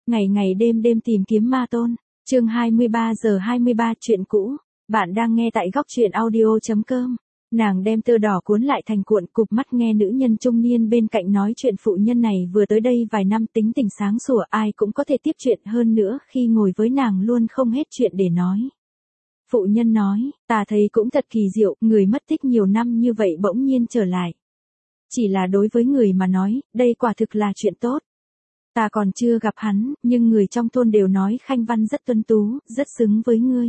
ngày ngày đêm đêm tìm kiếm ma tôn. Chương 23 giờ 23 chuyện cũ. Bạn đang nghe tại góc truyện audio.com. Nàng đem tơ đỏ cuốn lại thành cuộn, cụp mắt nghe nữ nhân trung niên bên cạnh nói chuyện. Phụ nhân này vừa tới đây vài năm, tính tình sáng sủa, ai cũng có thể tiếp chuyện, hơn nữa khi ngồi với nàng luôn không hết chuyện để nói. Phụ nhân nói, ta thấy cũng thật kỳ diệu, người mất tích nhiều năm như vậy bỗng nhiên trở lại. Chỉ là đối với người mà nói, đây quả thực là chuyện tốt. Ta còn chưa gặp hắn, nhưng người trong thôn đều nói Khanh Văn rất tuấn tú, rất xứng với ngươi.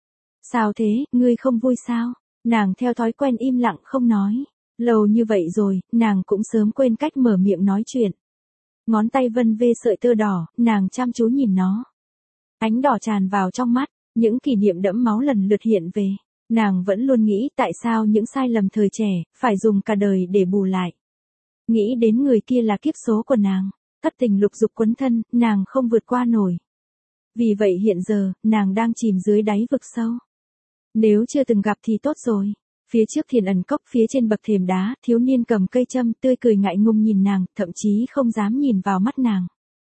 Sao thế, ngươi không vui sao? Nàng theo thói quen im lặng không nói. Lâu như vậy rồi, nàng cũng sớm quên cách mở miệng nói chuyện. Ngón tay vân vê sợi tơ đỏ, nàng chăm chú nhìn nó. Ánh đỏ tràn vào trong mắt, những kỷ niệm đẫm máu lần lượt hiện về. Nàng vẫn luôn nghĩ tại sao những sai lầm thời trẻ, phải dùng cả đời để bù lại. Nghĩ đến người kia là kiếp số của nàng. Thất tình lục dục quấn thân, nàng không vượt qua nổi. Vì vậy hiện giờ, nàng đang chìm dưới đáy vực sâu. Nếu chưa từng gặp thì tốt rồi. Phía trước Thiền Ẩn Cốc, phía trên bậc thềm đá, thiếu niên cầm cây châm tươi cười ngại ngùng nhìn nàng, thậm chí không dám nhìn vào mắt nàng.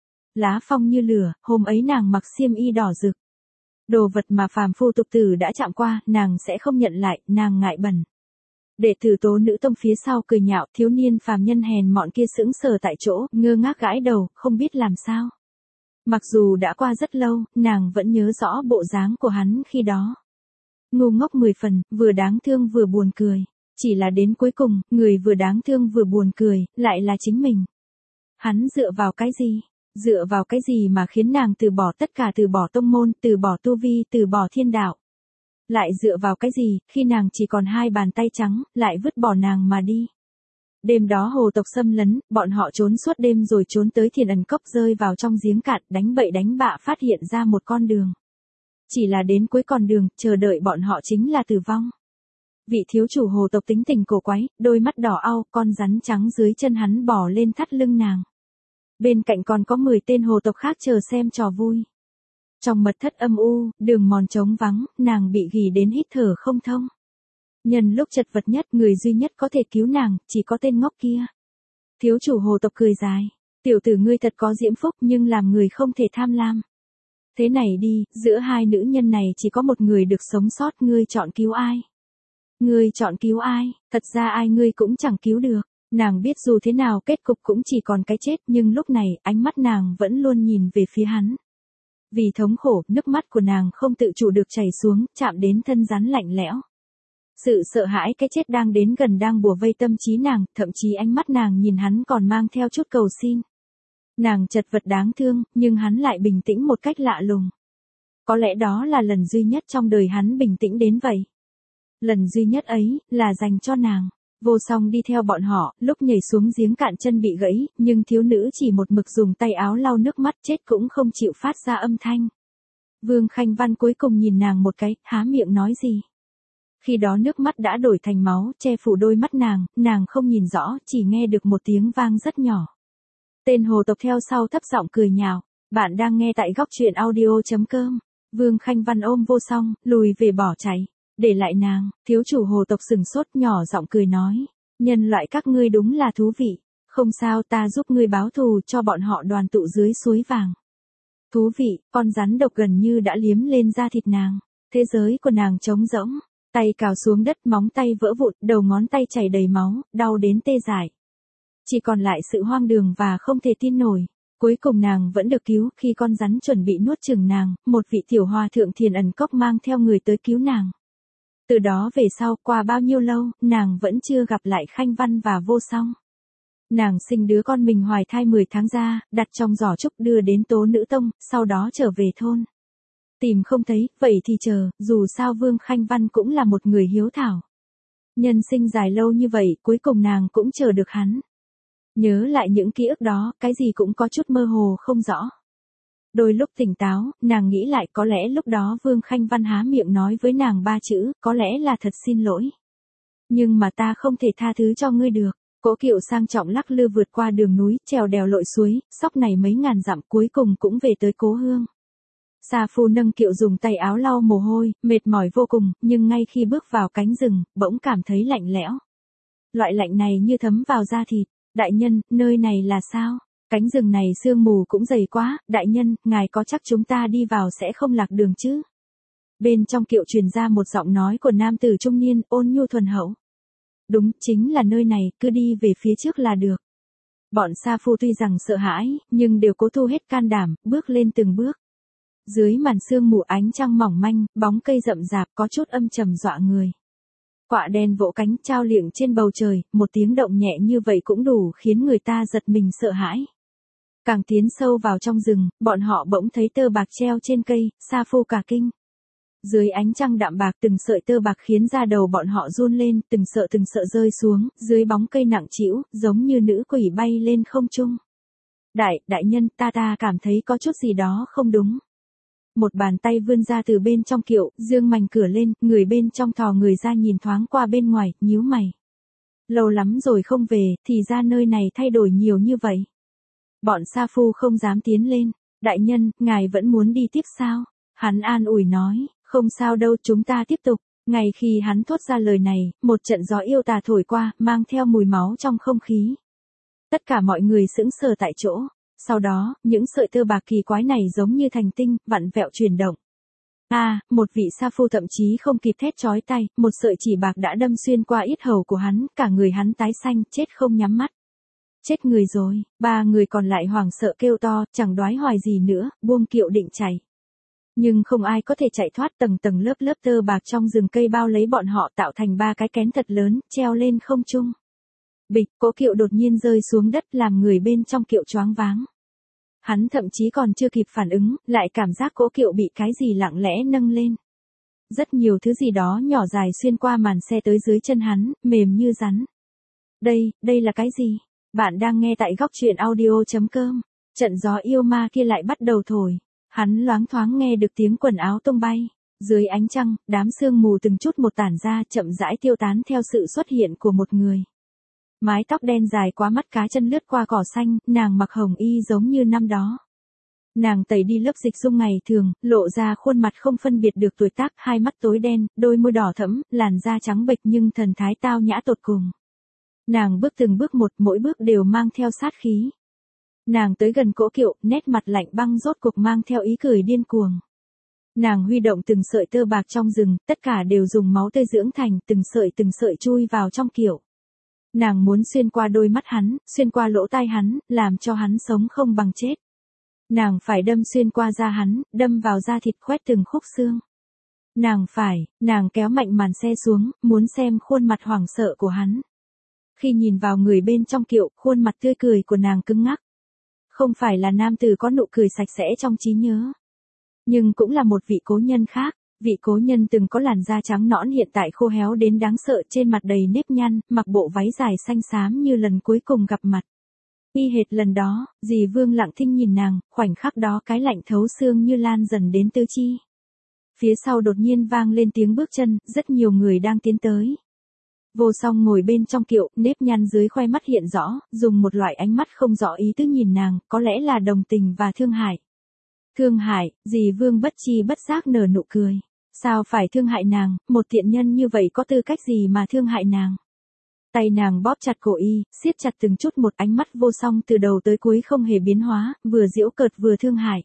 Lá phong như lửa, hôm ấy nàng mặc xiêm y đỏ rực. Đồ vật mà phàm phu tục tử đã chạm qua, nàng sẽ không nhận lại, nàng ngại bẩn. Đệ tử Tố Nữ Tông phía sau cười nhạo, thiếu niên phàm nhân hèn mọn kia sững sờ tại chỗ, ngơ ngác gãi đầu, không biết làm sao. Mặc dù đã qua rất lâu, nàng vẫn nhớ rõ bộ dáng của hắn khi đó. Ngu ngốc 10 phần, vừa đáng thương vừa buồn cười. Chỉ là đến cuối cùng, người vừa đáng thương vừa buồn cười, lại là chính mình. Hắn dựa vào cái gì? Dựa vào cái gì mà khiến nàng từ bỏ tất cả, từ bỏ tông môn, từ bỏ tu vi, từ bỏ thiên đạo? Lại dựa vào cái gì, khi nàng chỉ còn 2 bàn tay trắng, lại vứt bỏ nàng mà đi. Đêm đó hồ tộc xâm lấn, bọn họ trốn suốt đêm rồi trốn tới Thiền Ẩn Cốc, rơi vào trong giếng cạn, đánh bậy đánh bạ phát hiện ra một con đường. Chỉ là đến cuối con đường, chờ đợi bọn họ chính là tử vong. Vị thiếu chủ hồ tộc tính tình cổ quái, đôi mắt đỏ au, con rắn trắng dưới chân hắn bò lên thắt lưng nàng. Bên cạnh còn có 10 tên hồ tộc khác chờ xem trò vui. Trong mật thất âm u, đường mòn trống vắng, nàng bị ghì đến hít thở không thông. Nhân lúc chật vật nhất, người duy nhất có thể cứu nàng, chỉ có tên ngốc kia. Thiếu chủ hồ tộc cười dài. Tiểu tử ngươi thật có diễm phúc, nhưng làm người không thể tham lam. Thế này đi, giữa 2 nữ nhân này chỉ có một người được sống sót, ngươi chọn cứu ai? Ngươi chọn cứu ai? Thật ra ai ngươi cũng chẳng cứu được. Nàng biết dù thế nào kết cục cũng chỉ còn cái chết, nhưng lúc này, ánh mắt nàng vẫn luôn nhìn về phía hắn. Vì thống khổ, nước mắt của nàng không tự chủ được chảy xuống, chạm đến thân rắn lạnh lẽo. Sự sợ hãi cái chết đang đến gần đang bủa vây tâm trí nàng, thậm chí ánh mắt nàng nhìn hắn còn mang theo chút cầu xin. Nàng chật vật đáng thương, nhưng hắn lại bình tĩnh một cách lạ lùng. Có lẽ đó là lần duy nhất trong đời hắn bình tĩnh đến vậy. Lần duy nhất ấy, là dành cho nàng. Vô Song đi theo bọn họ, lúc nhảy xuống giếng cạn chân bị gãy, nhưng thiếu nữ chỉ một mực dùng tay áo lau nước mắt, chết cũng không chịu phát ra âm thanh. Vương Khanh Văn cuối cùng nhìn nàng một cái, há miệng nói gì. Khi đó nước mắt đã đổi thành máu, che phủ đôi mắt nàng không nhìn rõ, chỉ nghe được một tiếng vang rất nhỏ. Tên hồ tộc theo sau thấp giọng cười nhạo. Bạn đang nghe tại góc truyện audio.com. Vương Khanh Văn ôm Vô Song, lùi về bỏ chạy. Để lại nàng, thiếu chủ hồ tộc sừng sốt nhỏ giọng cười nói. Nhân loại các ngươi đúng là thú vị. Không sao, ta giúp ngươi báo thù, cho bọn họ đoàn tụ dưới suối vàng. Thú vị, con rắn độc gần như đã liếm lên da thịt nàng. Thế giới của nàng trống rỗng. Tay cào xuống đất, móng tay vỡ vụn, đầu ngón tay chảy đầy máu, đau đến tê dại. Chỉ còn lại sự hoang đường và không thể tin nổi. Cuối cùng nàng vẫn được cứu, khi con rắn chuẩn bị nuốt chửng nàng, một vị tiểu hòa thượng Thiền Ẩn Cốc mang theo người tới cứu nàng. Từ đó về sau, qua bao nhiêu lâu, nàng vẫn chưa gặp lại Khanh Văn và Vô Song. Nàng sinh đứa con mình hoài thai 10 tháng ra, đặt trong giỏ trúc đưa đến Tố Nữ Tông, sau đó trở về thôn. Tìm không thấy, vậy thì chờ, dù sao Vương Khanh Văn cũng là một người hiếu thảo. Nhân sinh dài lâu như vậy, cuối cùng nàng cũng chờ được hắn. Nhớ lại những ký ức đó, cái gì cũng có chút mơ hồ không rõ. Đôi lúc tỉnh táo, nàng nghĩ lại có lẽ lúc đó Vương Khanh Văn há miệng nói với nàng 3 chữ, có lẽ là thật xin lỗi. Nhưng mà ta không thể tha thứ cho ngươi được. Cỗ kiệu sang trọng lắc lư vượt qua đường núi, trèo đèo lội suối, sóc này mấy ngàn dặm cuối cùng cũng về tới cố hương. Sa Phu nâng kiệu dùng tay áo lau mồ hôi, mệt mỏi vô cùng, nhưng ngay khi bước vào cánh rừng, bỗng cảm thấy lạnh lẽo. Loại lạnh này như thấm vào da thịt. Đại nhân, nơi này là sao? Cánh rừng này sương mù cũng dày quá, đại nhân, ngài có chắc chúng ta đi vào sẽ không lạc đường chứ? Bên trong kiệu truyền ra một giọng nói của nam tử trung niên, ôn nhu thuần hậu. Đúng, chính là nơi này, cứ đi về phía trước là được. Bọn sa phu tuy rằng sợ hãi, nhưng đều cố thu hết can đảm, bước lên từng bước. Dưới màn sương mù ánh trăng mỏng manh, bóng cây rậm rạp có chút âm trầm dọa người. Quạ đen vỗ cánh trao liệng trên bầu trời, một tiếng động nhẹ như vậy cũng đủ khiến người ta giật mình sợ hãi. Càng tiến sâu vào trong rừng, bọn họ bỗng thấy tơ bạc treo trên cây, sa phu cả kinh. Dưới ánh trăng đạm bạc từng sợi tơ bạc khiến da đầu bọn họ run lên, từng sợi rơi xuống, dưới bóng cây nặng trĩu, giống như nữ quỷ bay lên không trung. Đại nhân, ta cảm thấy có chút gì đó không đúng. Một bàn tay vươn ra từ bên trong kiệu, dương mành cửa lên, người bên trong thò người ra nhìn thoáng qua bên ngoài, nhíu mày. Lâu lắm rồi không về, thì ra nơi này thay đổi nhiều như vậy. Bọn sa phu không dám tiến lên. Đại nhân, ngài vẫn muốn đi tiếp sao? Hắn an ủi nói, không sao đâu, chúng ta tiếp tục. Ngay khi hắn thốt ra lời này, một trận gió yêu tà thổi qua, mang theo mùi máu trong không khí. Tất cả mọi người sững sờ tại chỗ. Sau đó, những sợi tơ bạc kỳ quái này giống như thành tinh, vặn vẹo chuyển động. Một vị sa phu thậm chí không kịp thét chói tai, một sợi chỉ bạc đã đâm xuyên qua yết hầu của hắn, cả người hắn tái xanh, chết không nhắm mắt. Chết người rồi, 3 người còn lại hoảng sợ kêu to, chẳng đoái hoài gì nữa, buông kiệu định chạy. Nhưng không ai có thể chạy thoát, tầng tầng lớp lớp tơ bạc trong rừng cây bao lấy bọn họ tạo thành 3 cái kén thật lớn, treo lên không trung. Bịch, cỗ kiệu đột nhiên rơi xuống đất làm người bên trong kiệu choáng váng. Hắn thậm chí còn chưa kịp phản ứng, lại cảm giác cỗ kiệu bị cái gì lặng lẽ nâng lên. Rất nhiều thứ gì đó nhỏ dài xuyên qua màn xe tới dưới chân hắn, mềm như rắn. Đây là cái gì? Bạn đang nghe tại góc truyện audio.com. Trận gió yêu ma kia lại bắt đầu thổi. Hắn loáng thoáng nghe được tiếng quần áo tung bay. Dưới ánh trăng, đám sương mù từng chút một tản ra chậm rãi tiêu tán theo sự xuất hiện của một người. Mái tóc đen dài quá mắt cá chân lướt qua cỏ xanh, nàng mặc hồng y giống như năm đó. Nàng tẩy đi lớp dịch dung ngày thường, lộ ra khuôn mặt không phân biệt được tuổi tác, hai mắt tối đen, đôi môi đỏ thẫm, làn da trắng bệch nhưng thần thái tao nhã tột cùng. Nàng bước từng bước một, mỗi bước đều mang theo sát khí. Nàng tới gần cỗ kiệu, nét mặt lạnh băng rốt cuộc mang theo ý cười điên cuồng. Nàng huy động từng sợi tơ bạc trong rừng, tất cả đều dùng máu tươi dưỡng thành, từng sợi chui vào trong kiệu. Nàng muốn xuyên qua đôi mắt hắn, xuyên qua lỗ tai hắn, làm cho hắn sống không bằng chết. Nàng phải đâm xuyên qua da hắn, đâm vào da thịt khoét từng khúc xương. Nàng kéo mạnh màn xe xuống, muốn xem khuôn mặt hoảng sợ của hắn. Khi nhìn vào người bên trong kiệu, khuôn mặt tươi cười của nàng cứng ngắc. Không phải là nam tử có nụ cười sạch sẽ trong trí nhớ. Nhưng cũng là một vị cố nhân khác. Vị cố nhân từng có làn da trắng nõn hiện tại khô héo đến đáng sợ, trên mặt đầy nếp nhăn, mặc bộ váy dài xanh xám như lần cuối cùng gặp mặt. Y hệt lần đó, dì Vương lặng thinh nhìn nàng, khoảnh khắc đó cái lạnh thấu xương như lan dần đến tứ chi. Phía sau đột nhiên vang lên tiếng bước chân, rất nhiều người đang tiến tới. Vô Song ngồi bên trong kiệu, nếp nhăn dưới khoe mắt hiện rõ, dùng một loại ánh mắt không rõ ý tứ nhìn nàng, có lẽ là đồng tình và thương hại. Thương hại, dì Vương bất chi bất giác nở nụ cười. Sao phải thương hại nàng, một tiện nhân như vậy có tư cách gì mà thương hại nàng. Tay nàng bóp chặt cổ y, siết chặt từng chút một, ánh mắt Vô Song từ đầu tới cuối không hề biến hóa, vừa giễu cợt vừa thương hại.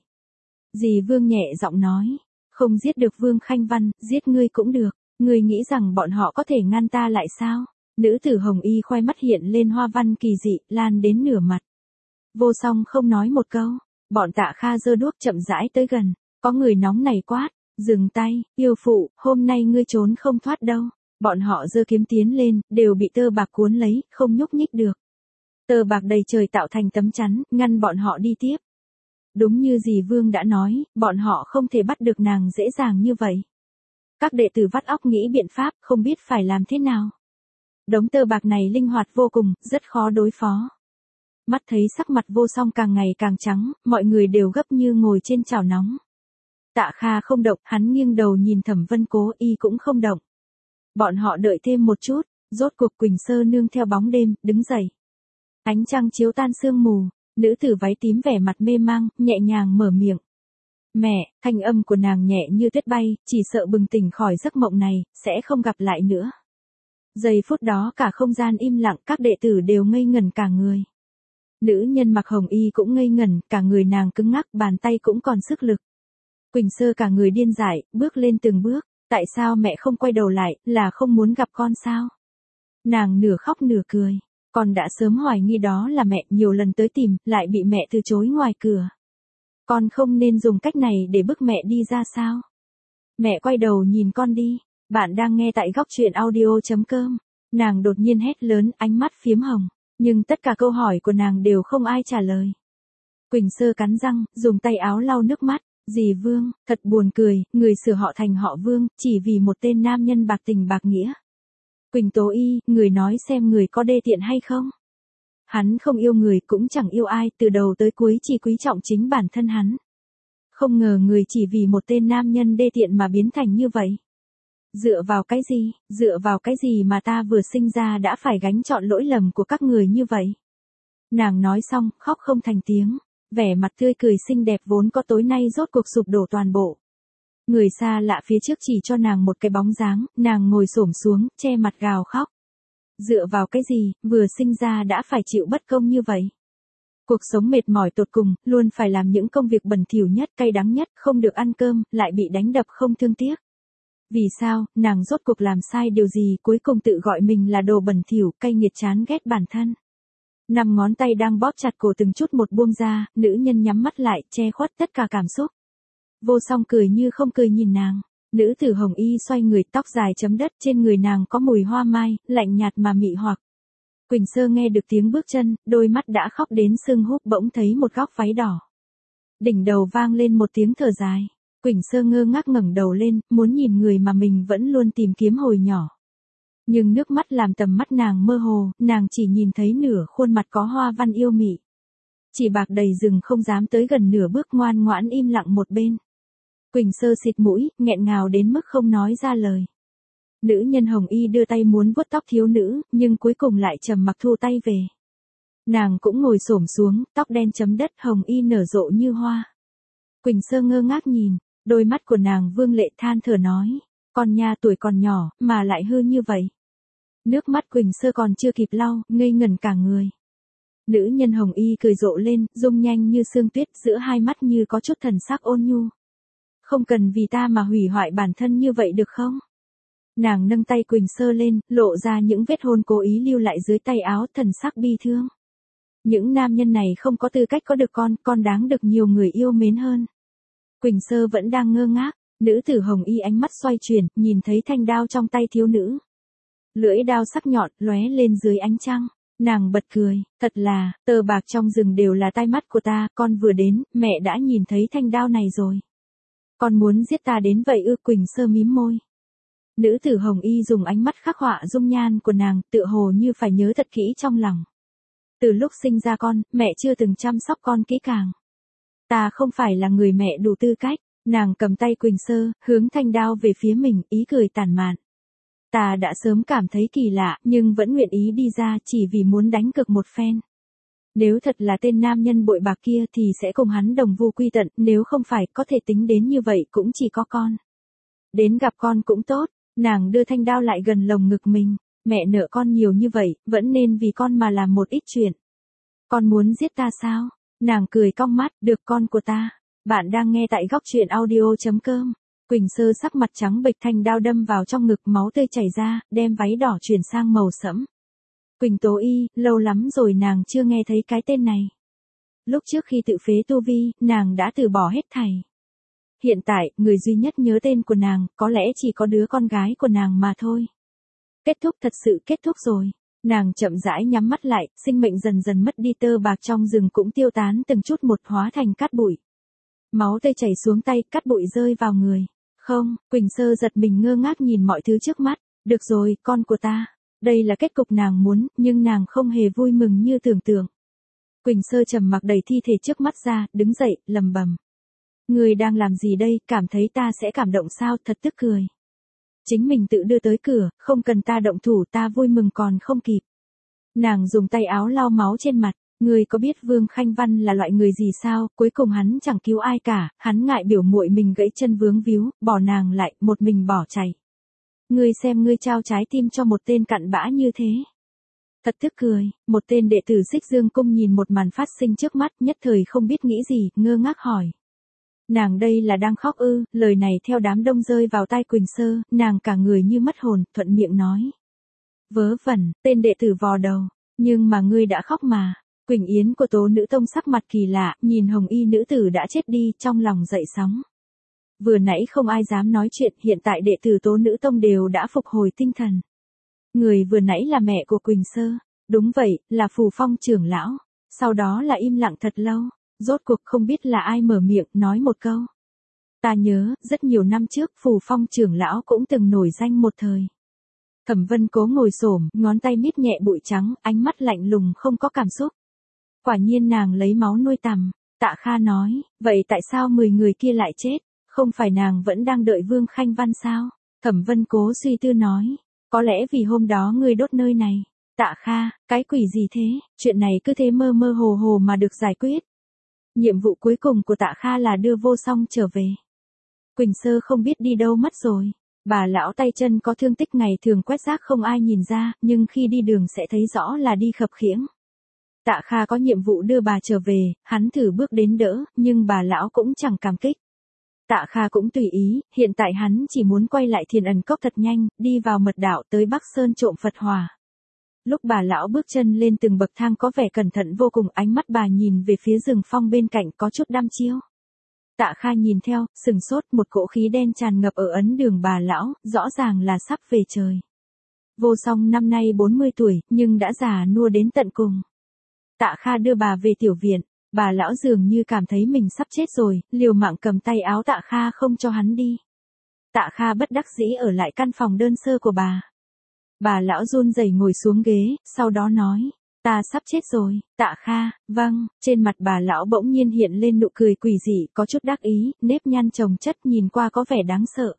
Dì Vương nhẹ giọng nói, không giết được Vương Khanh Văn, giết ngươi cũng được, ngươi nghĩ rằng bọn họ có thể ngăn ta lại sao? Nữ tử hồng y khoe mắt hiện lên hoa văn kỳ dị, lan đến nửa mặt. Vô Song không nói một câu, bọn Tạ Kha giơ đuốc chậm rãi tới gần, có người nóng này quát, dừng tay, yêu phụ, hôm nay ngươi trốn không thoát đâu. Bọn họ giơ kiếm tiến lên, đều bị tơ bạc cuốn lấy, không nhúc nhích được. Tơ bạc đầy trời tạo thành tấm chắn, ngăn bọn họ đi tiếp. Đúng như dì Vương đã nói, bọn họ không thể bắt được nàng dễ dàng như vậy. Các đệ tử vắt óc nghĩ biện pháp, không biết phải làm thế nào. Đống tơ bạc này linh hoạt vô cùng, rất khó đối phó. Mắt thấy sắc mặt Vô Song càng ngày càng trắng, mọi người đều gấp như ngồi trên chảo nóng. Tạ Kha không động, hắn nghiêng đầu nhìn Thẩm Vân Cố, y cũng không động. Bọn họ đợi thêm một chút, rốt cuộc Quỳnh Sơ nương theo bóng đêm, đứng dậy. Ánh trăng chiếu tan sương mù, nữ tử váy tím vẻ mặt mê mang, nhẹ nhàng mở miệng. Mẹ, thanh âm của nàng nhẹ như tuyết bay, chỉ sợ bừng tỉnh khỏi giấc mộng này, sẽ không gặp lại nữa. Giây phút đó cả không gian im lặng, các đệ tử đều ngây ngẩn cả người. Nữ nhân mặc hồng y cũng ngây ngẩn, cả người nàng cứng ngắc, bàn tay cũng còn sức lực. Quỳnh Sơ cả người điên dại, bước lên từng bước, tại sao mẹ không quay đầu lại, là không muốn gặp con sao? Nàng nửa khóc nửa cười, con đã sớm hoài nghi đó là mẹ, nhiều lần tới tìm, lại bị mẹ từ chối ngoài cửa. Con không nên dùng cách này để bức mẹ đi ra sao? Mẹ quay đầu nhìn con đi, bạn đang nghe tại góc truyện audio.com. Nàng đột nhiên hét lớn, ánh mắt phiếm hồng, nhưng tất cả câu hỏi của nàng đều không ai trả lời. Quỳnh Sơ cắn răng, dùng tay áo lau nước mắt, dì Vương, thật buồn cười, người sửa họ thành họ Vương, chỉ vì một tên nam nhân bạc tình bạc nghĩa. Quỳnh Tố Y, người nói xem người có đê tiện hay không? Hắn không yêu người cũng chẳng yêu ai, từ đầu tới cuối chỉ quý trọng chính bản thân hắn. Không ngờ người chỉ vì một tên nam nhân đê tiện mà biến thành như vậy. Dựa vào cái gì mà ta vừa sinh ra đã phải gánh trọn lỗi lầm của các người như vậy? Nàng nói xong, khóc không thành tiếng, vẻ mặt tươi cười xinh đẹp vốn có tối nay rốt cuộc sụp đổ toàn bộ. Người xa lạ phía trước chỉ cho nàng một cái bóng dáng, nàng ngồi xổm xuống, che mặt gào khóc. Dựa vào cái gì, vừa sinh ra đã phải chịu bất công như vậy? Cuộc sống mệt mỏi tột cùng, luôn phải làm những công việc bẩn thỉu nhất, cay đắng nhất, không được ăn cơm, lại bị đánh đập không thương tiếc. Vì sao, nàng rốt cuộc làm sai điều gì, cuối cùng tự gọi mình là đồ bẩn thỉu, cay nghiệt chán ghét bản thân. 5 ngón tay đang bóp chặt cổ từng chút một buông ra, nữ nhân nhắm mắt lại, che khuất tất cả cảm xúc. Vô Song cười như không cười nhìn nàng. Nữ tử hồng y xoay người, tóc dài chấm đất, trên người nàng có mùi hoa mai, lạnh nhạt mà mị hoặc. Quỳnh Sơ nghe được tiếng bước chân, đôi mắt đã khóc đến sưng húp, bỗng thấy một góc váy đỏ. Đỉnh đầu vang lên một tiếng thở dài. Quỳnh Sơ ngơ ngác ngẩng đầu lên, muốn nhìn người mà mình vẫn luôn tìm kiếm hồi nhỏ. Nhưng nước mắt làm tầm mắt nàng mơ hồ, nàng chỉ nhìn thấy nửa khuôn mặt có hoa văn yêu mị. Chỉ bạc đầy rừng không dám tới gần nửa bước, ngoan ngoãn im lặng một bên. Quỳnh Sơ xịt mũi, nghẹn ngào đến mức không nói ra lời. Nữ nhân hồng y đưa tay muốn vuốt tóc thiếu nữ, nhưng cuối cùng lại trầm mặc thu tay về. Nàng cũng ngồi xổm xuống, tóc đen chấm đất, hồng y nở rộ như hoa. Quỳnh Sơ ngơ ngác nhìn, đôi mắt của nàng vương lệ, than thở nói, con nha tuổi còn nhỏ, mà lại hư như vậy. Nước mắt Quỳnh Sơ còn chưa kịp lau, ngây ngẩn cả người. Nữ nhân hồng y cười rộ lên, dung nhanh như sương tuyết, giữa hai mắt như có chút thần sắc ôn nhu. Không cần vì ta mà hủy hoại bản thân như vậy được không? Nàng nâng tay Quỳnh Sơ lên, lộ ra những vết hôn cố ý lưu lại dưới tay áo, thần sắc bi thương. Những nam nhân này không có tư cách có được con đáng được nhiều người yêu mến hơn. Quỳnh Sơ vẫn đang ngơ ngác, nữ tử hồng y ánh mắt xoay chuyển, nhìn thấy thanh đao trong tay thiếu nữ. Lưỡi đao sắc nhọn, lóe lên dưới ánh trăng. Nàng bật cười, thật là, tờ bạc trong rừng đều là tai mắt của ta, con vừa đến, mẹ đã nhìn thấy thanh đao này rồi. Con muốn giết ta đến vậy ư? Quỳnh Sơ mím môi. Nữ tử hồng y dùng ánh mắt khắc họa dung nhan của nàng, tựa hồ như phải nhớ thật kỹ trong lòng. Từ lúc sinh ra con, mẹ chưa từng chăm sóc con kỹ càng. Ta không phải là người mẹ đủ tư cách. Nàng cầm tay Quỳnh Sơ, hướng thanh đao về phía mình, ý cười tàn mạn. Ta đã sớm cảm thấy kỳ lạ, nhưng vẫn nguyện ý đi ra chỉ vì muốn đánh cược một phen. Nếu thật là tên nam nhân bội bạc kia thì sẽ cùng hắn đồng vu quy tận, nếu không phải có thể tính đến như vậy cũng chỉ có con. Đến gặp con cũng tốt, nàng đưa thanh đao lại gần lồng ngực mình, mẹ nợ con nhiều như vậy, vẫn nên vì con mà làm một ít chuyện. Con muốn giết ta sao? Nàng cười cong mắt, được con của ta. Bạn đang nghe tại góc truyện audio.com. Quỳnh Sơ sắc mặt trắng bệch, thanh đao đâm vào trong ngực, máu tươi chảy ra, đem váy đỏ chuyển sang màu sẫm. Quỳnh Tố Y, lâu lắm rồi nàng chưa nghe thấy cái tên này. Lúc trước khi tự phế tu vi, nàng đã từ bỏ hết thảy. Hiện tại, người duy nhất nhớ tên của nàng, có lẽ chỉ có đứa con gái của nàng mà thôi. Kết thúc, thật sự kết thúc rồi. Nàng chậm rãi nhắm mắt lại, sinh mệnh dần dần mất đi, tơ bạc trong rừng cũng tiêu tán từng chút một, hóa thành cát bụi. Máu tươi chảy xuống tay, cát bụi rơi vào người. Không, Quỳnh Sơ giật mình ngơ ngác nhìn mọi thứ trước mắt. Được rồi, con của ta. Đây là kết cục nàng muốn, nhưng nàng không hề vui mừng như tưởng tượng. Quỳnh Sơ trầm mặc đẩy thi thể trước mắt ra, đứng dậy, lầm bầm. Người đang làm gì đây, cảm thấy ta sẽ cảm động sao? Thật tức cười. Chính mình tự đưa tới cửa, không cần ta động thủ, ta vui mừng còn không kịp. Nàng dùng tay áo lau máu trên mặt. Người có biết Vương Khanh Văn là loại người gì sao? Cuối cùng hắn chẳng cứu ai cả, hắn ngại biểu muội mình gãy chân vướng víu, bỏ nàng lại, một mình bỏ chạy. Ngươi xem ngươi trao trái tim cho một tên cặn bã như thế. Thật tức cười, một tên đệ tử Xích Dương Cung nhìn một màn phát sinh trước mắt, nhất thời không biết nghĩ gì, ngơ ngác hỏi. Nàng đây là đang khóc ư? Lời này theo đám đông rơi vào tai Quỳnh Sơ, nàng cả người như mất hồn, thuận miệng nói. Vớ vẩn, tên đệ tử vò đầu, nhưng mà ngươi đã khóc mà. Quỳnh Yến của Tố Nữ Tông sắc mặt kỳ lạ, nhìn hồng y nữ tử đã chết đi, trong lòng dậy sóng. Vừa nãy không ai dám nói chuyện, hiện tại đệ tử Tố Nữ Tông đều đã phục hồi tinh thần. Người vừa nãy là mẹ của Quỳnh Sơ. Đúng vậy, là Phù Phong trưởng lão. Sau đó là im lặng thật lâu. Rốt cuộc không biết là ai mở miệng nói một câu. Ta nhớ, rất nhiều năm trước Phù Phong trưởng lão cũng từng nổi danh một thời. Thẩm Vân Cố ngồi xổm, ngón tay miết nhẹ bụi trắng, ánh mắt lạnh lùng không có cảm xúc. Quả nhiên nàng lấy máu nuôi tằm. Tạ Kha nói, vậy tại sao 10 người kia lại chết? Không phải nàng vẫn đang đợi Vương Khanh Văn sao? Thẩm Vân Cố suy tư nói, có lẽ vì hôm đó ngươi đốt nơi này. Tạ Kha, cái quỷ gì thế? Chuyện này cứ thế mơ mơ hồ hồ mà được giải quyết. Nhiệm vụ cuối cùng của Tạ Kha là đưa Vô Song trở về. Quỳnh Sơ không biết đi đâu mất rồi. Bà lão tay chân có thương tích ngày thường quét rác không ai nhìn ra, nhưng khi đi đường sẽ thấy rõ là đi khập khiễng. Tạ Kha có nhiệm vụ đưa bà trở về, hắn thử bước đến đỡ, nhưng bà lão cũng chẳng cảm kích. Tạ Kha cũng tùy ý, hiện tại hắn chỉ muốn quay lại Thiền Ẩn Cốc thật nhanh, đi vào mật đạo tới Bắc Sơn trộm Phật Hỏa. Lúc bà lão bước chân lên từng bậc thang có vẻ cẩn thận vô cùng, ánh mắt bà nhìn về phía rừng phong bên cạnh có chút đăm chiêu. Tạ Kha nhìn theo, sừng sốt, một cỗ khí đen tràn ngập ở ấn đường bà lão, rõ ràng là sắp về trời. Vô Song năm nay 40 tuổi, nhưng đã già nua đến tận cùng. Tạ Kha đưa bà về tiểu viện, bà lão dường như cảm thấy mình sắp chết rồi, liều mạng cầm tay áo Tạ Kha không cho hắn đi. Tạ Kha bất đắc dĩ ở lại căn phòng đơn sơ của bà. Bà lão run rẩy ngồi xuống ghế, sau đó nói, ta sắp chết rồi. Tạ Kha, vâng, trên mặt bà lão bỗng nhiên hiện lên nụ cười quỷ dị, có chút đắc ý, nếp nhăn chồng chất nhìn qua có vẻ đáng sợ.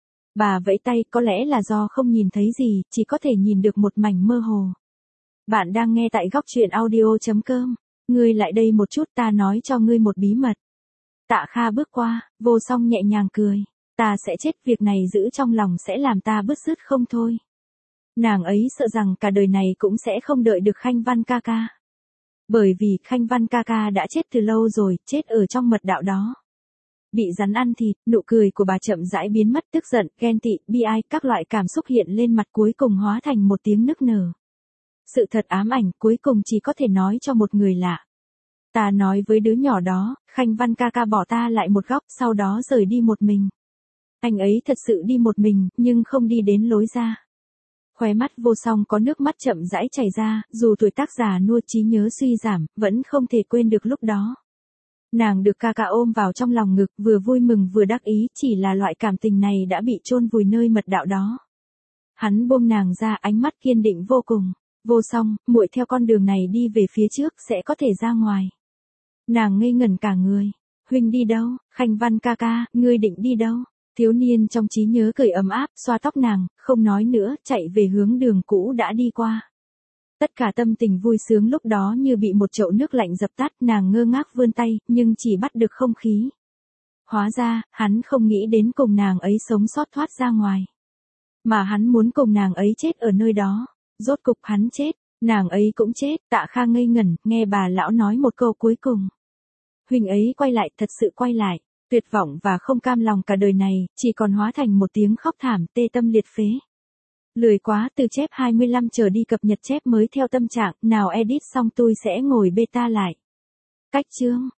Bà vẫy tay, có lẽ là do không nhìn thấy gì, chỉ có thể nhìn được một mảnh mơ hồ. Bạn đang nghe tại góc truyện audio.com. Ngươi lại đây một chút, ta nói cho ngươi một bí mật. Tạ Kha bước qua, Vô Song nhẹ nhàng cười. Ta sẽ chết, việc này giữ trong lòng sẽ làm ta bứt rứt không thôi. Nàng ấy sợ rằng cả đời này cũng sẽ không đợi được Khanh Văn ca ca. Bởi vì Khanh Văn ca ca đã chết từ lâu rồi, chết ở trong mật đạo đó. Bị rắn ăn thịt, nụ cười của bà chậm rãi biến mất, tức giận, ghen tị, bi ai, các loại cảm xúc hiện lên mặt cuối cùng hóa thành một tiếng nức nở. Sự thật ám ảnh cuối cùng chỉ có thể nói cho một người lạ. Ta nói với đứa nhỏ đó, Khanh Văn ca ca bỏ ta lại một góc, sau đó rời đi một mình. Anh ấy thật sự đi một mình, nhưng không đi đến lối ra. Khóe mắt Vô Song có nước mắt chậm rãi chảy ra, dù tuổi tác già nua trí nhớ suy giảm, vẫn không thể quên được lúc đó. Nàng được ca ca ôm vào trong lòng ngực, vừa vui mừng vừa đắc ý, chỉ là loại cảm tình này đã bị chôn vùi nơi mật đạo đó. Hắn buông nàng ra, ánh mắt kiên định vô cùng. Vô Song, muội theo con đường này đi về phía trước sẽ có thể ra ngoài. Nàng ngây ngẩn cả người. Huynh đi đâu? Khanh Văn ca ca, ngươi định đi đâu? Thiếu niên trong trí nhớ cười ấm áp, xoa tóc nàng, không nói nữa, chạy về hướng đường cũ đã đi qua. Tất cả tâm tình vui sướng lúc đó như bị một chậu nước lạnh dập tắt, nàng ngơ ngác vươn tay, nhưng chỉ bắt được không khí. Hóa ra, hắn không nghĩ đến cùng nàng ấy sống sót thoát ra ngoài. Mà hắn muốn cùng nàng ấy chết ở nơi đó. Rốt cục hắn chết, nàng ấy cũng chết. Tạ Kha ngây ngẩn, nghe bà lão nói một câu cuối cùng. Huynh ấy quay lại, thật sự quay lại. Tuyệt vọng và không cam lòng cả đời này, chỉ còn hóa thành một tiếng khóc thảm tê tâm liệt phế. Lười quá, từ chép 25 trở đi cập nhật chép mới theo tâm trạng, nào edit xong tôi sẽ ngồi beta lại. Cách chương